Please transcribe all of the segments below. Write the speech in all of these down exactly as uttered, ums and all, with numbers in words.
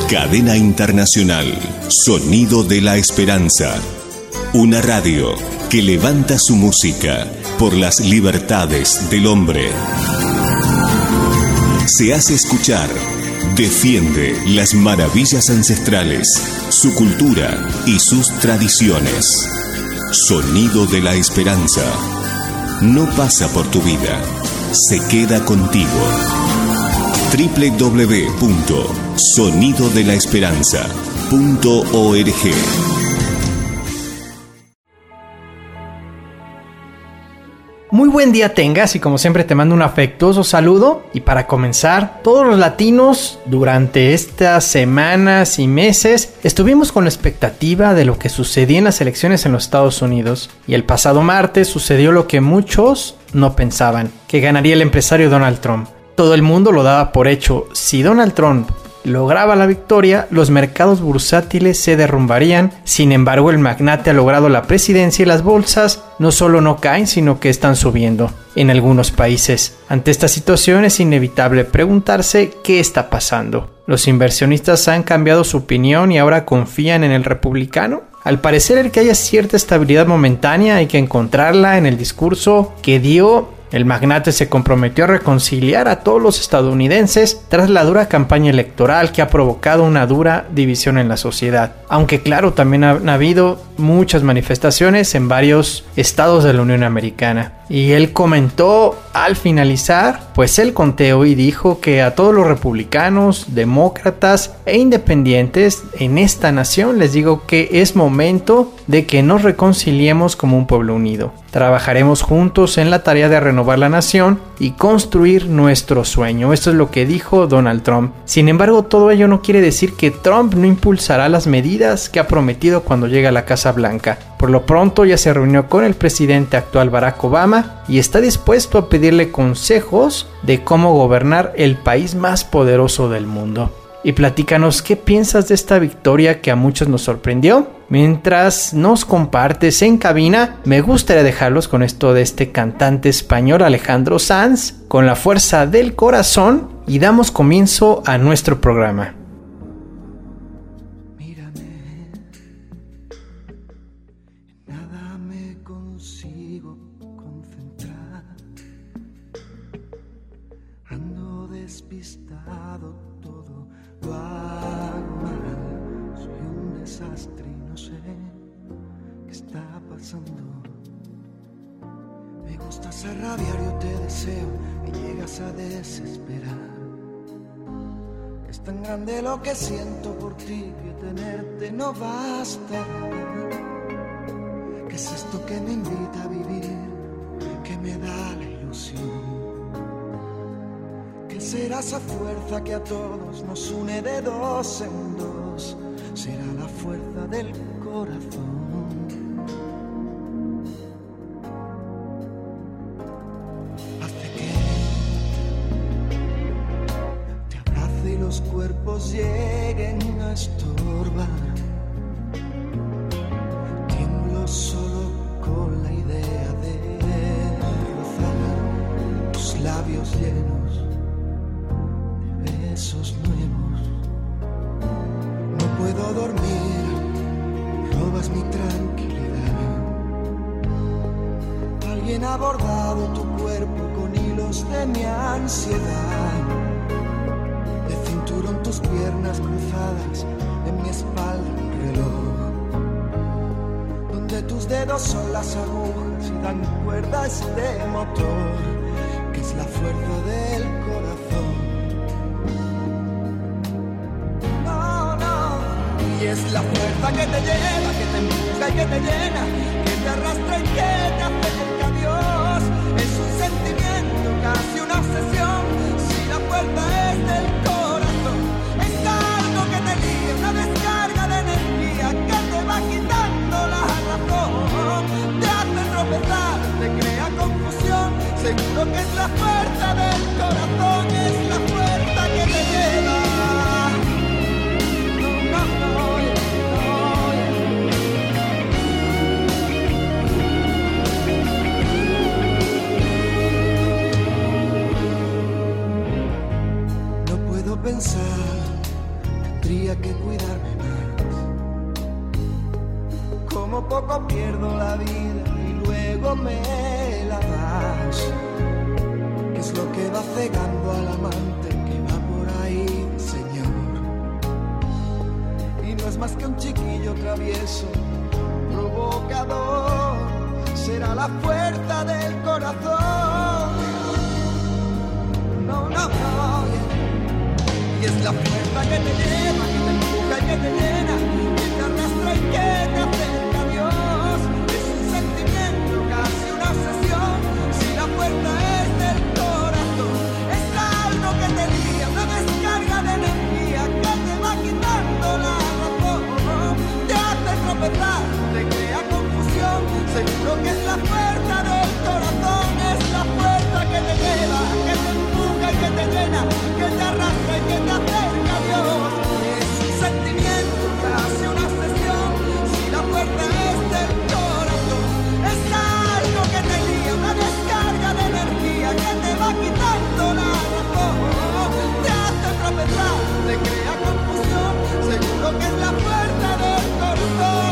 Cadena Internacional, Sonido de la Esperanza. Una radio que levanta su música por las libertades del hombre. Se hace escuchar, defiende las maravillas ancestrales, su cultura y sus tradiciones. Sonido de la Esperanza. No pasa por tu vida, se queda contigo. doble u doble u doble u punto sonido de la esperanza punto org. Muy buen día tengas y como siempre te mando un afectuoso saludo. Y para comenzar, todos los latinos durante estas semanas y meses estuvimos con la expectativa de lo que sucedía en las elecciones en los Estados Unidos. Y el pasado martes sucedió lo que muchos no pensaban, que ganaría el empresario Donald Trump. Todo el mundo lo daba por hecho. Si Donald Trump lograba la victoria, los mercados bursátiles se derrumbarían. Sin embargo, el magnate ha logrado la presidencia y las bolsas no solo no caen, sino que están subiendo en algunos países. Ante esta situación es inevitable preguntarse qué está pasando. ¿Los inversionistas han cambiado su opinión y ahora confían en el republicano? Al parecer, el que haya cierta estabilidad momentánea hay que encontrarla en el discurso que dio. El magnate se comprometió a reconciliar a todos los estadounidenses tras la dura campaña electoral que ha provocado una dura división en la sociedad. Aunque claro, también han habido muchas manifestaciones en varios estados de la Unión Americana. Y él comentó al finalizar pues el conteo y dijo que a todos los republicanos, demócratas e independientes en esta nación les digo que es momento de que nos reconciliemos como un pueblo unido. Trabajaremos juntos en la tarea de renovar la nación y construir nuestro sueño. Esto es lo que dijo Donald Trump. Sin embargo, todo ello no quiere decir que Trump no impulsará las medidas que ha prometido cuando llegue a la Casa Blanca. Por lo pronto ya se reunió con el presidente actual Barack Obama y está dispuesto a pedirle consejos de cómo gobernar el país más poderoso del mundo. Y platícanos qué piensas de esta victoria que a muchos nos sorprendió. Mientras nos compartes en cabina, me gustaría dejarlos con esto de este cantante español Alejandro Sanz, con la fuerza del corazón, y damos comienzo a nuestro programa. Me gustas a rabiar, yo te deseo, me llegas a desesperar. Es tan grande lo que siento por ti que tenerte no basta. ¿Qué es esto que me invita a vivir, que me da la ilusión? ¿Qué será esa fuerza que a todos nos une de dos en dos? Será la fuerza del corazón. Los cuerpos lleguen a estorbar. Tiemblo solo con la idea de rozar tus labios llenos de besos nuevos. No puedo dormir, robas mi tranquilidad. Alguien ha bordado tu cuerpo con hilos de mi ansiedad. En tus piernas cruzadas, en mi espalda un reloj, donde tus dedos son las agujas y dan cuerda a este motor, que es la fuerza del corazón. No, no, y es la fuerza que te lleva, que te empuja y que te llena, que te arrastra y que te hace cerca a Dios. Es un sentimiento, casi una obsesión, si la fuerza es del corazón. Una descarga de energía que te va quitando la razón, te hace tropezar, te crea confusión. Seguro que es la fuerza del corazón, es la fuerza que te lleva. No, no, no, no. No puedo pensar tendría que cuidarme más. Como poco pierdo la vida y luego me la das. ¿Qué es lo que va cegando al amante que va por ahí, Señor? Y no es más que un chiquillo travieso, provocador. Será la fuerza del corazón. No, no, no. Y es la fuerza que te lleva, que te empuja y que te llena, que te arrastra y que te acerca a Dios. Es un sentimiento, casi una obsesión. Si la fuerza es del corazón, es algo que te guía, una descarga de energía que te va quitando la razón. Te hace tropezar, te crea confusión. Seguro que es la fuerza del corazón, es la fuerza que te lleva, que te empuja y que te llena, que te arrastra y que te acerca a Dios. Es un sentimiento, casi una obsesión. Si la fuerza es del corazón, es algo que te guía, una descarga de energía que te va quitando la razón. Te hace tropezar, te crea confusión. Seguro que es la fuerza del corazón.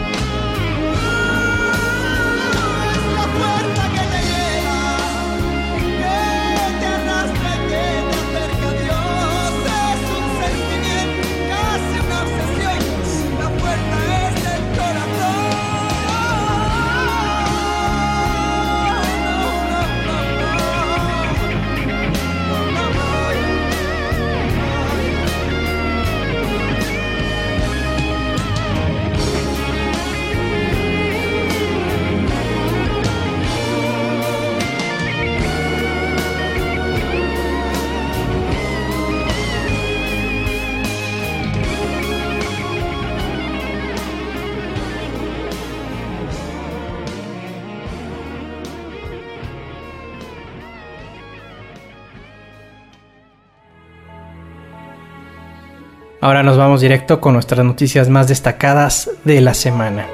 Ahora nos vamos directo con nuestras noticias más destacadas de la semana.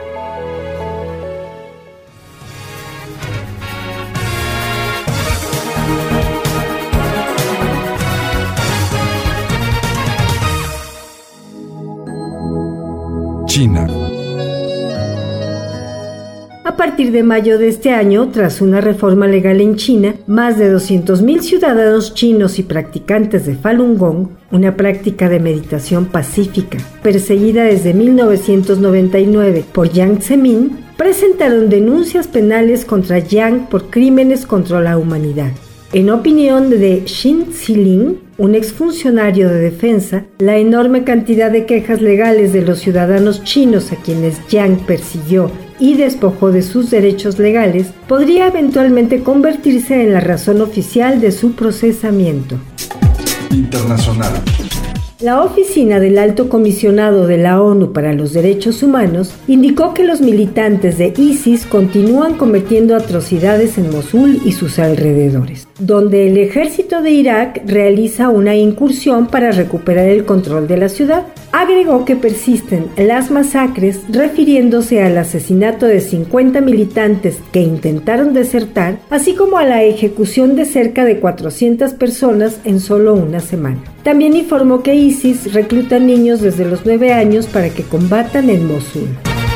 China. A partir de mayo de este año, tras una reforma legal en China, más de doscientos mil ciudadanos chinos y practicantes de Falun Gong, una práctica de meditación pacífica, perseguida desde mil novecientos noventa y nueve por Jiang Zemin, presentaron denuncias penales contra Jiang por crímenes contra la humanidad. En opinión de Xin Zilin, un exfuncionario de defensa, la enorme cantidad de quejas legales de los ciudadanos chinos a quienes Jiang persiguió y despojó de sus derechos legales podría eventualmente convertirse en la razón oficial de su procesamiento. Internacional. La Oficina del Alto Comisionado de la ONU para los Derechos Humanos indicó que los militantes de ISIS continúan cometiendo atrocidades en Mosul y sus alrededores, donde el ejército de Irak realiza una incursión para recuperar el control de la ciudad. Agregó que persisten las masacres, refiriéndose al asesinato de cincuenta militantes que intentaron desertar, así como a la ejecución de cerca de cuatrocientas personas en solo una semana. También informó que ISIS recluta niños desde los nueve años para que combatan en Mosul.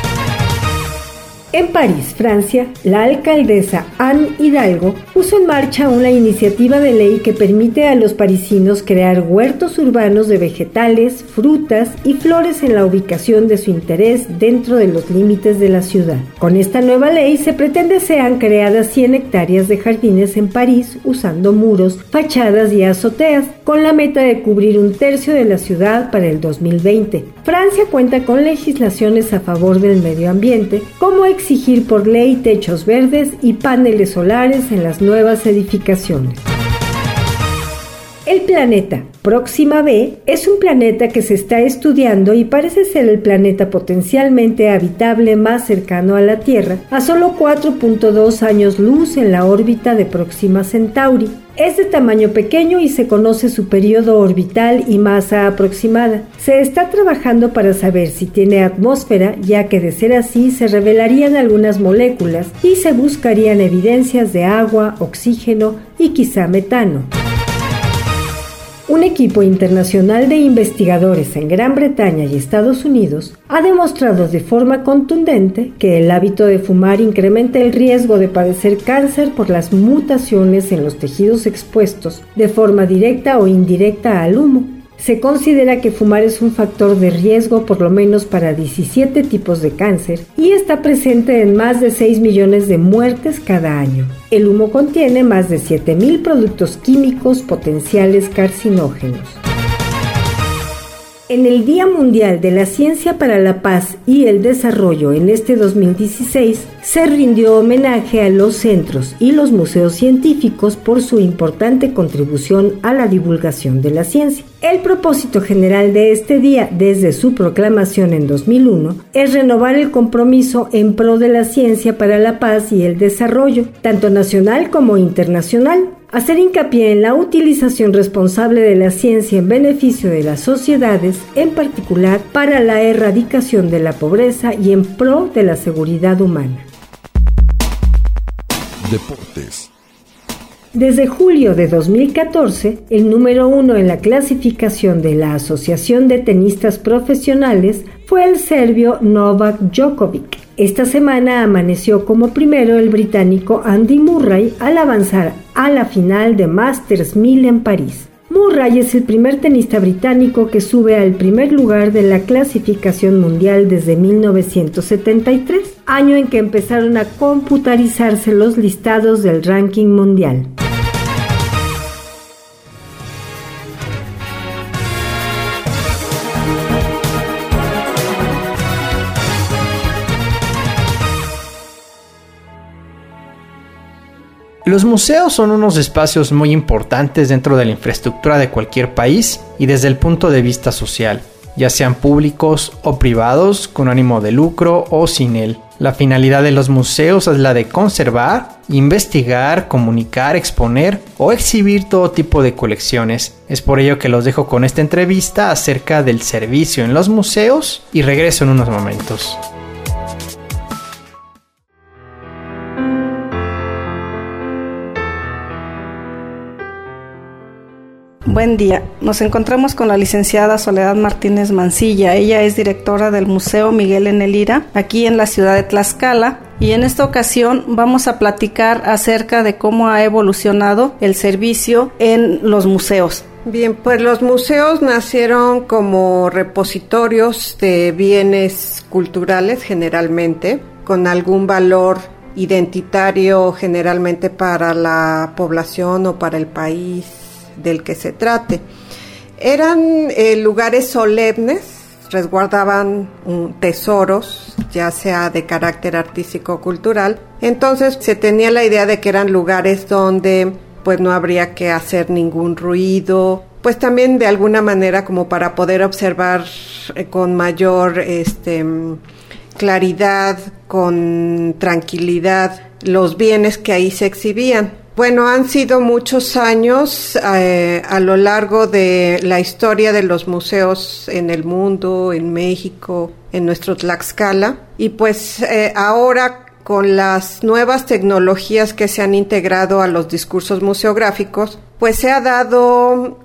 En París, Francia, la alcaldesa Anne Hidalgo puso en marcha una iniciativa de ley que permite a los parisinos crear huertos urbanos de vegetales, frutas y flores en la ubicación de su interés dentro de los límites de la ciudad. Con esta nueva ley se pretende sean creadas cien hectáreas de jardines en París usando muros, fachadas y azoteas, con la meta de cubrir un tercio de la ciudad para el dos mil veinte. Francia cuenta con legislaciones a favor del medio ambiente, como exigir por ley techos verdes y paneles solares en las nuevas edificaciones. El planeta Próxima B es un planeta que se está estudiando y parece ser el planeta potencialmente habitable más cercano a la Tierra, a solo cuatro punto dos años luz en la órbita de Próxima Centauri. Es de tamaño pequeño y se conoce su periodo orbital y masa aproximada. Se está trabajando para saber si tiene atmósfera, ya que de ser así se revelarían algunas moléculas y se buscarían evidencias de agua, oxígeno y quizá metano. Un equipo internacional de investigadores en Gran Bretaña y Estados Unidos ha demostrado de forma contundente que el hábito de fumar incrementa el riesgo de padecer cáncer por las mutaciones en los tejidos expuestos de forma directa o indirecta al humo. Se considera que fumar es un factor de riesgo por lo menos para diecisiete tipos de cáncer y está presente en más de seis millones de muertes cada año. El humo contiene más de siete mil productos químicos potenciales carcinógenos. En el Día Mundial de la Ciencia para la Paz y el Desarrollo en este dos mil dieciséis, se rindió homenaje a los centros y los museos científicos por su importante contribución a la divulgación de la ciencia. El propósito general de este día, desde su proclamación en dos mil uno, es renovar el compromiso en pro de la ciencia para la paz y el desarrollo, tanto nacional como internacional. Hacer hincapié en la utilización responsable de la ciencia en beneficio de las sociedades, en particular para la erradicación de la pobreza y en pro de la seguridad humana. Deportes. Desde julio de dos mil catorce, el número uno en la clasificación de la Asociación de Tenistas Profesionales fue el serbio Novak Djokovic. Esta semana amaneció como primero el británico Andy Murray al avanzar a la final de Masters mil en París. Murray es el primer tenista británico que sube al primer lugar de la clasificación mundial desde mil novecientos setenta y tres, año en que empezaron a computarizarse los listados del ranking mundial. Los museos son unos espacios muy importantes dentro de la infraestructura de cualquier país y desde el punto de vista social, ya sean públicos o privados, con ánimo de lucro o sin él. La finalidad de los museos es la de conservar, investigar, comunicar, exponer o exhibir todo tipo de colecciones. Es por ello que los dejo con esta entrevista acerca del servicio en los museos y regreso en unos momentos. Buen día, nos encontramos con la licenciada Soledad Martínez Mancilla. Ella es directora del Museo Miguel N. Lira, aquí en la ciudad de Tlaxcala, y en esta ocasión vamos a platicar acerca de cómo ha evolucionado el servicio en los museos. Bien, pues los museos nacieron como repositorios de bienes culturales generalmente, con algún valor identitario generalmente para la población o para el país del que se trate. Eran eh, lugares solemnes, resguardaban um, tesoros, ya sea de carácter artístico o cultural. Entonces se tenía la idea de que eran lugares donde pues no habría que hacer ningún ruido, pues también de alguna manera como para poder observar eh, con mayor este, claridad, con tranquilidad, los bienes que ahí se exhibían. Bueno, han sido muchos años eh, a lo largo de la historia de los museos en el mundo, en México, en nuestro Tlaxcala, y pues eh, ahora con las nuevas tecnologías que se han integrado a los discursos museográficos, pues se ha dado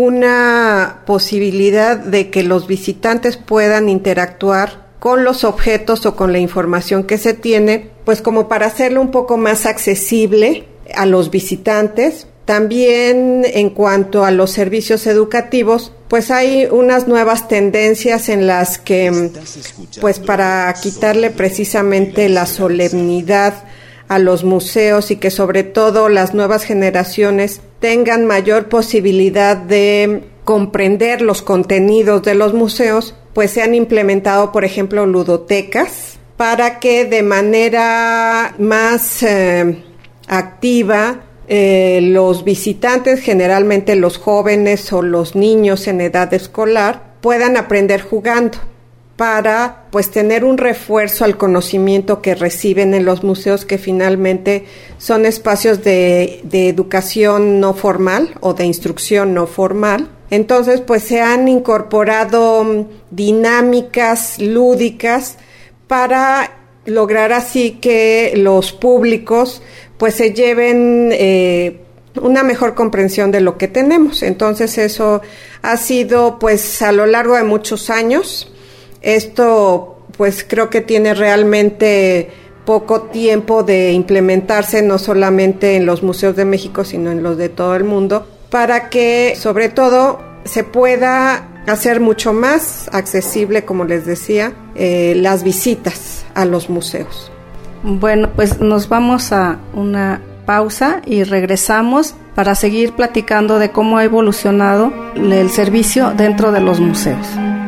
una posibilidad de que los visitantes puedan interactuar con los objetos o con la información que se tiene, pues como para hacerlo un poco más accesible a los visitantes. También en cuanto a los servicios educativos, pues hay unas nuevas tendencias en las que, pues para quitarle precisamente la solemnidad a los museos y que sobre todo las nuevas generaciones tengan mayor posibilidad de comprender los contenidos de los museos, pues se han implementado, por ejemplo, ludotecas para que de manera más eh, activa eh, los visitantes, generalmente los jóvenes o los niños en edad escolar, puedan aprender jugando para pues tener un refuerzo al conocimiento que reciben en los museos, que finalmente son espacios de, de educación no formal o de instrucción no formal. Entonces pues se han incorporado dinámicas lúdicas para lograr así que los públicos pues se lleven eh, una mejor comprensión de lo que tenemos. Entonces eso ha sido pues a lo largo de muchos años. Esto pues creo que tiene realmente poco tiempo de implementarse, no solamente en los museos de México, sino en los de todo el mundo, para que sobre todo se pueda hacer mucho más accesible, como les decía, eh, las visitas a los museos. Bueno, pues nos vamos a una pausa y regresamos para seguir platicando de cómo ha evolucionado el servicio dentro de los museos.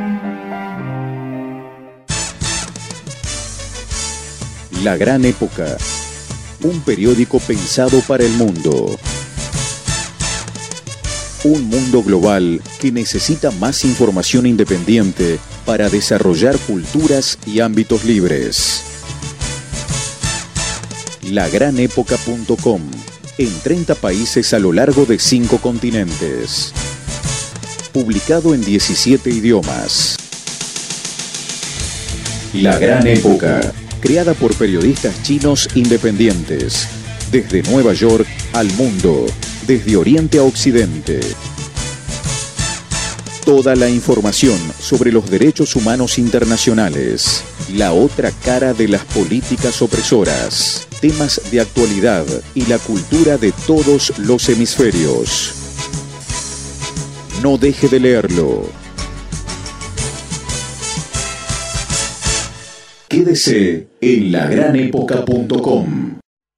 La Gran Época, un periódico pensado para el mundo. Un mundo global que necesita más información independiente para desarrollar culturas y ámbitos libres. la gran época punto com, en treinta países a lo largo de cinco continentes. Publicado en diecisiete idiomas. La Gran Época, creada por periodistas chinos independientes, desde Nueva York al mundo, desde Oriente a Occidente. Toda la información sobre los derechos humanos internacionales, la otra cara de las políticas opresoras, temas de actualidad y la cultura de todos los hemisferios. No deje de leerlo. Quédese en la gran época punto com.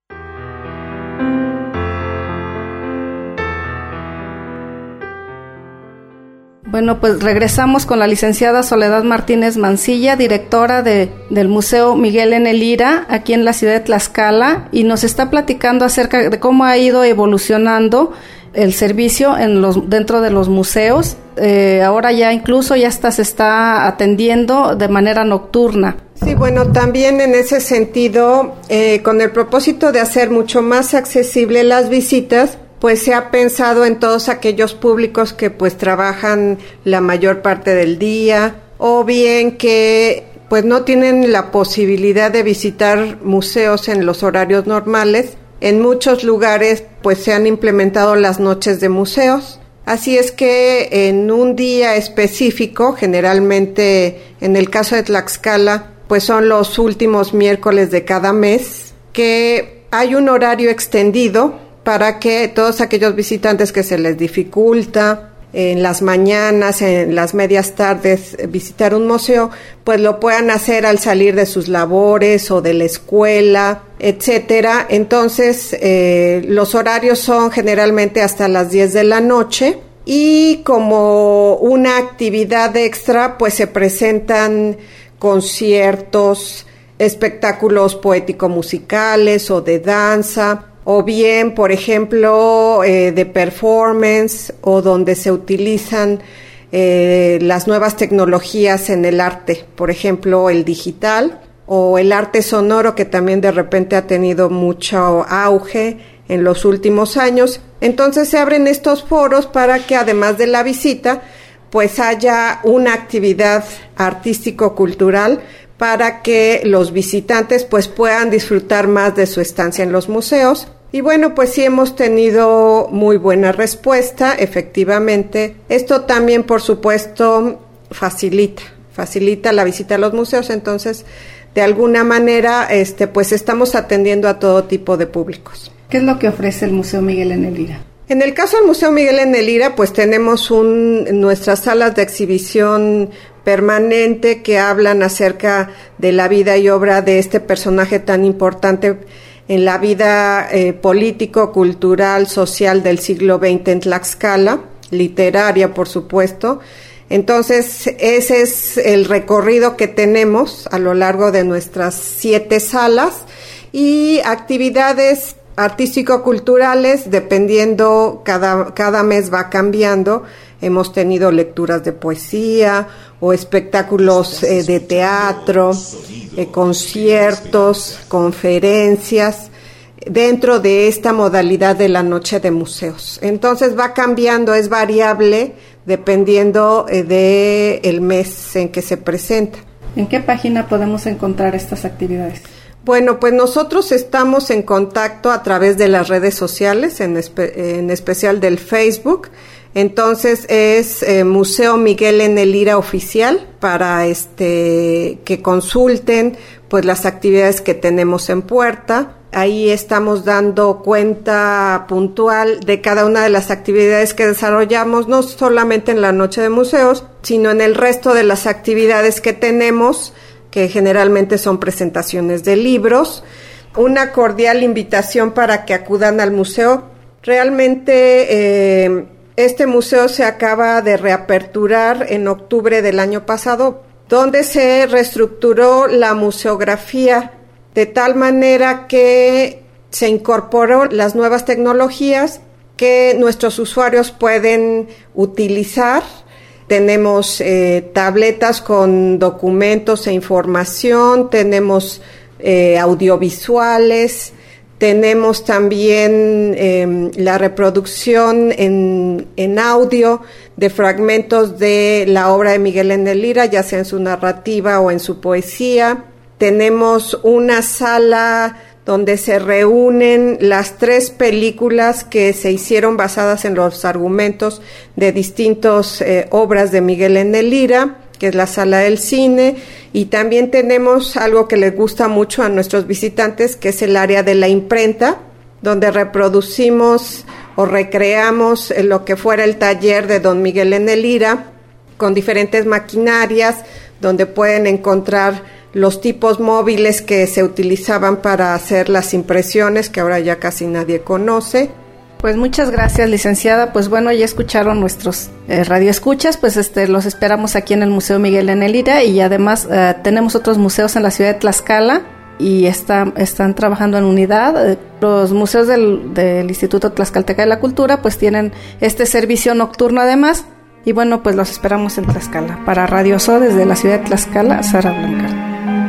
Bueno, pues regresamos con la licenciada Soledad Martínez Mancilla, directora de, del Museo Miguel N. Lira, aquí en la ciudad de Tlaxcala, y nos está platicando acerca de cómo ha ido evolucionando el servicio en los dentro de los museos. Eh, ahora ya incluso ya hasta se está atendiendo de manera nocturna. Sí, bueno, también en ese sentido, eh, con el propósito de hacer mucho más accesible las visitas, pues se ha pensado en todos aquellos públicos que pues trabajan la mayor parte del día, o bien que pues no tienen la posibilidad de visitar museos en los horarios normales. En muchos lugares pues se han implementado las noches de museos, así es que en un día específico, generalmente en el caso de Tlaxcala, pues son los últimos miércoles de cada mes, que hay un horario extendido para que todos aquellos visitantes que se les dificulta en las mañanas, en las medias tardes, visitar un museo, pues lo puedan hacer al salir de sus labores o de la escuela, etcétera. Entonces, eh, los horarios son generalmente hasta las diez de la noche, y como una actividad extra, pues se presentan conciertos, espectáculos poético-musicales o de danza, o bien, por ejemplo, eh, de performance, o donde se utilizan eh, las nuevas tecnologías en el arte, por ejemplo, el digital o el arte sonoro, que también de repente ha tenido mucho auge en los últimos años. Entonces se abren estos foros para que, además de la visita, pues haya una actividad artístico-cultural para que los visitantes pues puedan disfrutar más de su estancia en los museos. Y bueno, pues sí hemos tenido muy buena respuesta, efectivamente. Esto también, por supuesto, facilita, facilita la visita a los museos. Entonces, de alguna manera, este, pues estamos atendiendo a todo tipo de públicos. ¿Qué es lo que ofrece el Museo Miguel N. Lira? En el caso del Museo Miguel N. Lira, pues tenemos un, nuestras salas de exhibición permanente que hablan acerca de la vida y obra de este personaje tan importante en la vida eh, político, cultural, social del siglo veinte en Tlaxcala, literaria, por supuesto. Entonces, ese es el recorrido que tenemos a lo largo de nuestras siete salas, y actividades artístico-culturales, dependiendo, cada, cada mes va cambiando. Hemos tenido lecturas de poesía o espectáculos eh, de teatro, eh, conciertos, conferencias, dentro de esta modalidad de la noche de museos. Entonces va cambiando, es variable dependiendo eh, de el mes en que se presenta. ¿En qué página podemos encontrar estas actividades? Bueno, pues nosotros estamos en contacto a través de las redes sociales, en, espe- en especial del Facebook. Entonces es eh, Museo Miguel N. Lira Oficial para este que consulten pues las actividades que tenemos en puerta. Ahí estamos dando cuenta puntual de cada una de las actividades que desarrollamos, no solamente en la Noche de Museos, sino en el resto de las actividades que tenemos, que generalmente son presentaciones de libros. Una cordial invitación para que acudan al museo. Realmente eh, este museo se acaba de reaperturar en octubre del año pasado, donde se reestructuró la museografía de tal manera que se incorporó las nuevas tecnologías que nuestros usuarios pueden utilizar. Tenemos eh, tabletas con documentos e información, tenemos eh, audiovisuales, tenemos también eh, la reproducción en, en audio de fragmentos de la obra de Miguel N. Lira, ya sea en su narrativa o en su poesía. Tenemos una sala donde se reúnen las tres películas que se hicieron basadas en los argumentos de distintas eh, obras de Miguel N. Lira, que es la sala del cine, y también tenemos algo que les gusta mucho a nuestros visitantes, que es el área de la imprenta, donde reproducimos o recreamos lo que fuera el taller de don Miguel N. Lira, con diferentes maquinarias, donde pueden encontrar los tipos móviles que se utilizaban para hacer las impresiones, que ahora ya casi nadie conoce. Pues muchas gracias, licenciada. Pues bueno, ya escucharon nuestros eh, radioescuchas, pues este los esperamos aquí en el Museo Miguel N. Lira, y además eh, tenemos otros museos en la ciudad de Tlaxcala y está, están trabajando en unidad. Eh, los museos del, del Instituto Tlaxcalteca de la Cultura pues tienen este servicio nocturno además, y bueno, pues los esperamos en Tlaxcala. Para Radio So, desde la ciudad de Tlaxcala, Sara Blanca.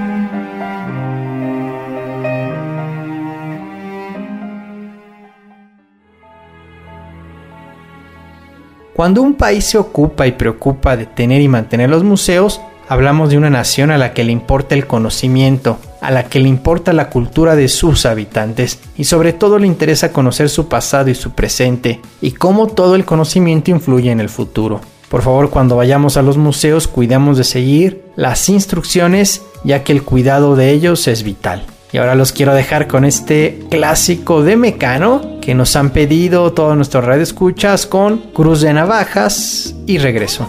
Cuando un país se ocupa y preocupa de tener y mantener los museos, hablamos de una nación a la que le importa el conocimiento, a la que le importa la cultura de sus habitantes y sobre todo le interesa conocer su pasado y su presente y cómo todo el conocimiento influye en el futuro. Por favor, cuando vayamos a los museos, cuidemos de seguir las instrucciones, ya que el cuidado de ellos es vital. Y ahora los quiero dejar con este clásico de Mecano que nos han pedido todos nuestros radioescuchas con Cruz de Navajas y regreso.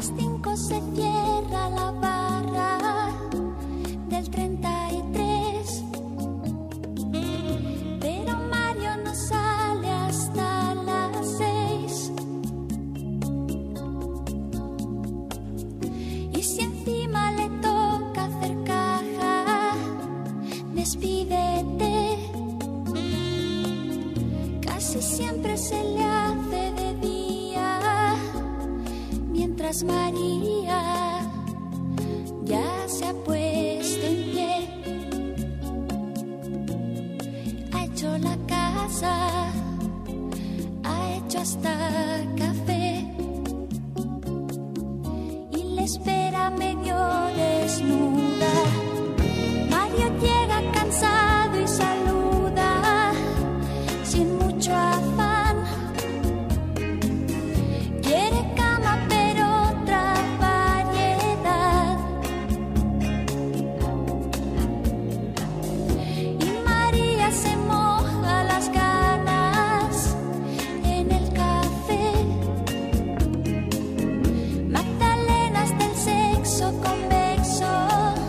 María ya se ha puesto en pie, ha hecho la casa, ha hecho hasta café y le espera medio desnuda. Mario llega cansado y saluda sin mucho afán. Convexo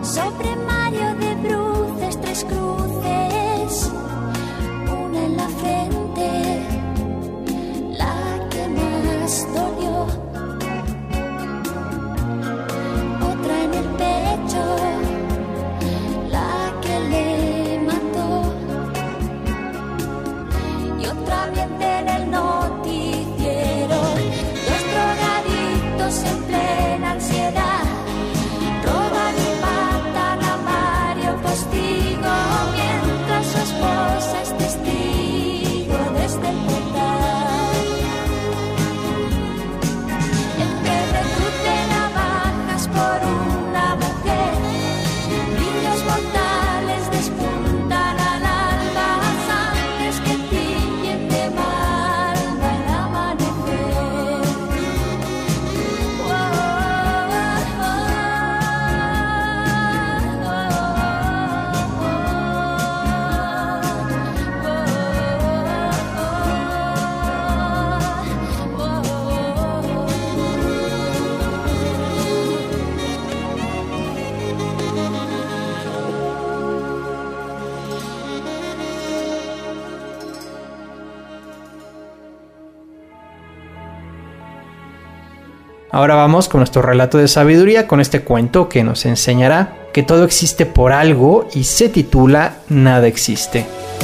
sobre Mario de bruces, tres cruces, una en la frente, la que más dolió, otra en el pecho, la que le mató, y otra ambiente en el noticiero, dos drogadictos en plena ansiedad, roban y matan a Mario Postigo, mientras su esposa es testigo desde el portal. En que recrute navajas por una mujer, brillos mortales despuntan al alba, sangres que tiñen de malva el amanecer. Oh, oh, Ahora vamos con nuestro relato de sabiduría, con este cuento que nos enseñará que todo existe por algo y se titula Nada existe.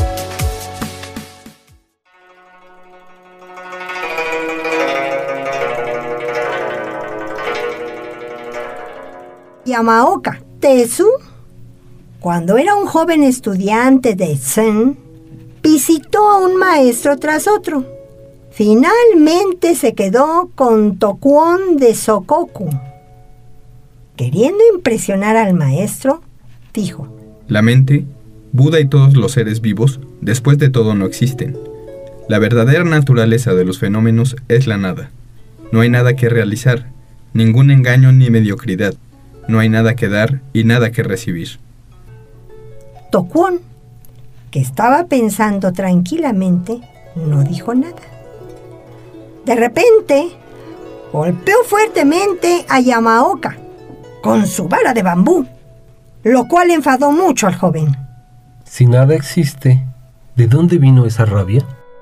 Yamaoka Tetsu, cuando era un joven estudiante de Zen, visitó a un maestro tras otro. Finalmente se quedó con Tokuon de Sokoku. Queriendo impresionar al maestro, dijo: La mente, Buda y todos los seres vivos, después de todo no existen. La verdadera naturaleza de los fenómenos es la nada. No hay nada que realizar, ningún engaño ni mediocridad. No hay nada que dar y nada que recibir. Tokuon, que estaba pensando tranquilamente, no dijo nada. De repente, golpeó fuertemente a Yamaoka con su vara de bambú, lo cual enfadó mucho al joven. Si nada existe, ¿de dónde vino esa rabia?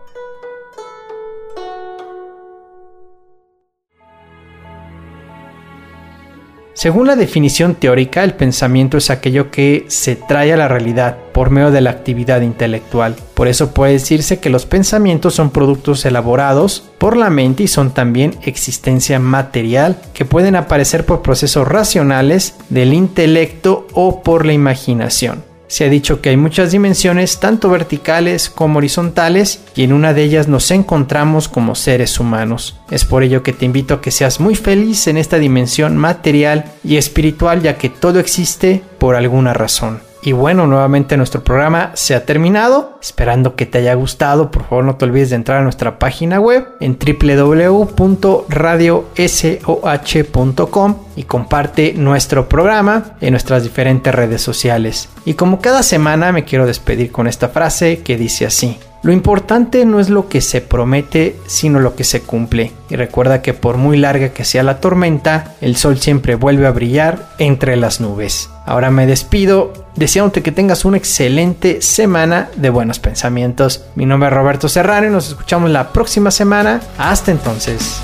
Según la definición teórica, el pensamiento es aquello que se trae a la realidad por medio de la actividad intelectual. Por eso puede decirse que los pensamientos son productos elaborados por la mente y son también existencia material que pueden aparecer por procesos racionales del intelecto o por la imaginación. Se ha dicho que hay muchas dimensiones, tanto verticales como horizontales, y en una de ellas nos encontramos como seres humanos. Es por ello que te invito a que seas muy feliz en esta dimensión material y espiritual, ya que todo existe por alguna razón. Y bueno, nuevamente nuestro programa se ha terminado, esperando que te haya gustado. Por favor, no te olvides de entrar a nuestra página web en doble u doble u doble u punto radio soh punto com y comparte nuestro programa en nuestras diferentes redes sociales. Y como cada semana me quiero despedir con esta frase que dice así: lo importante no es lo que se promete, sino lo que se cumple. Y recuerda que por muy larga que sea la tormenta, el sol siempre vuelve a brillar entre las nubes. Ahora me despido, deseándote que tengas una excelente semana de buenos pensamientos. Mi nombre es Roberto Serrano y nos escuchamos la próxima semana. Hasta entonces.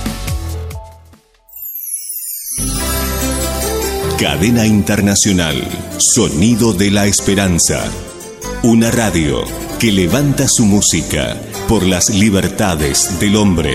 Cadena Internacional, Sonido de la Esperanza. Una radio que levanta su música por las libertades del hombre.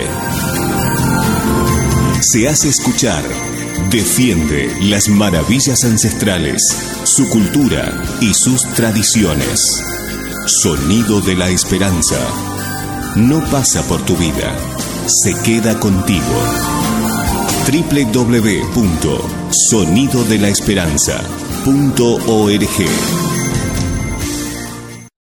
Se hace escuchar, defiende las maravillas ancestrales, su cultura y sus tradiciones. Sonido de la Esperanza. No pasa por tu vida, se queda contigo. doble u doble u doble u punto sonido de la esperanza punto org